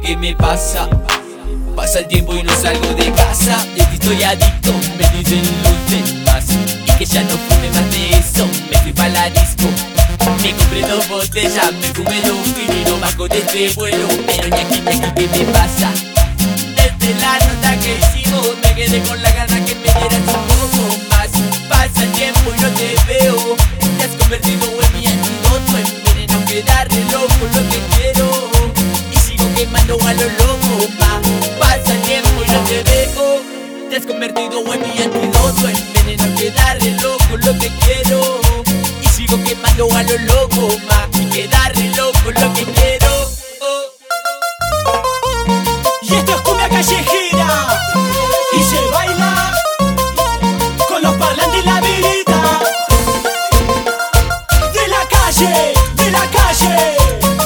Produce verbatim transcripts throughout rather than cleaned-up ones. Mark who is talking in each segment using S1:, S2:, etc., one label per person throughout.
S1: qué me pasa. Pasa el tiempo y no salgo de casa. De ti estoy adicto, me dicen los demás. Y que ya no fume más de eso. Me fui pa' la disco, me compré dos botellas, me fumé dos finitos bajo de este vuelo. Pero ñaki ñaki, ¿qué me pasa? Desde la nota que hicimos me quedé con la gana que me dieras un poco más. Pasa el tiempo y no te veo. Te has convertido en mi antídoto, en veneno que darle loco lo que quiero. Y sigo quemando a lo loco, ma. Pasa el tiempo y no te veo. Te has convertido en mi antídoto, en veneno que darle loco lo que quiero. Y sigo quemando a lo loco, ma. Y que darle loco lo que quiero.
S2: Y esto es cumbia callejera y se baila con los parlantes en la vereda. De la calle, de la calle.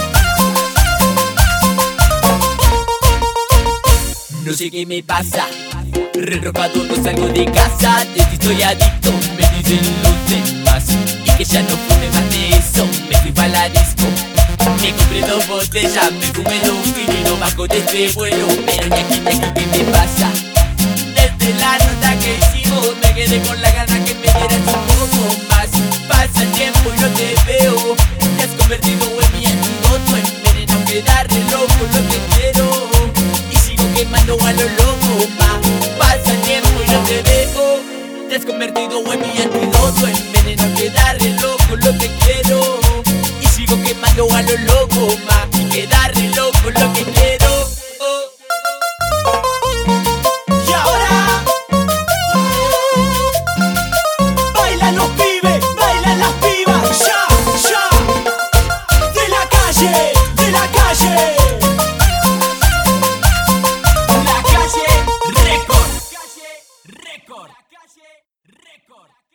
S1: No sé qué me pasa, re ropado no salgo de casa. De ti estoy adicto, me dicen los demás. Y que ya no fume más de eso, me fui pa' la disco, me compré dos botellas, me fumé dos finitos bajo de este vuelo. Pero ñaki ñaki, ¿qué me pasa? Desde la nota que hicimos me quedé con la gana que me dieras un poco más. Pasa el tiempo y no te veo. Te has convertido en mi antídoto, en veneno que darle loco lo que quiero. Y sigo quemando a lo loco, ma. Pasa el tiempo y no te veo. Te has convertido en mi antídoto, en veneno que darle loco lo que quiero. Y sigo quemando a lo loco, ma. Y que darle loco lo que quiero.
S2: Y ahora bailan los pibes, bailan las pibas. Ya, ya. De la calle, de la calle.
S1: La calle Record.
S2: Record.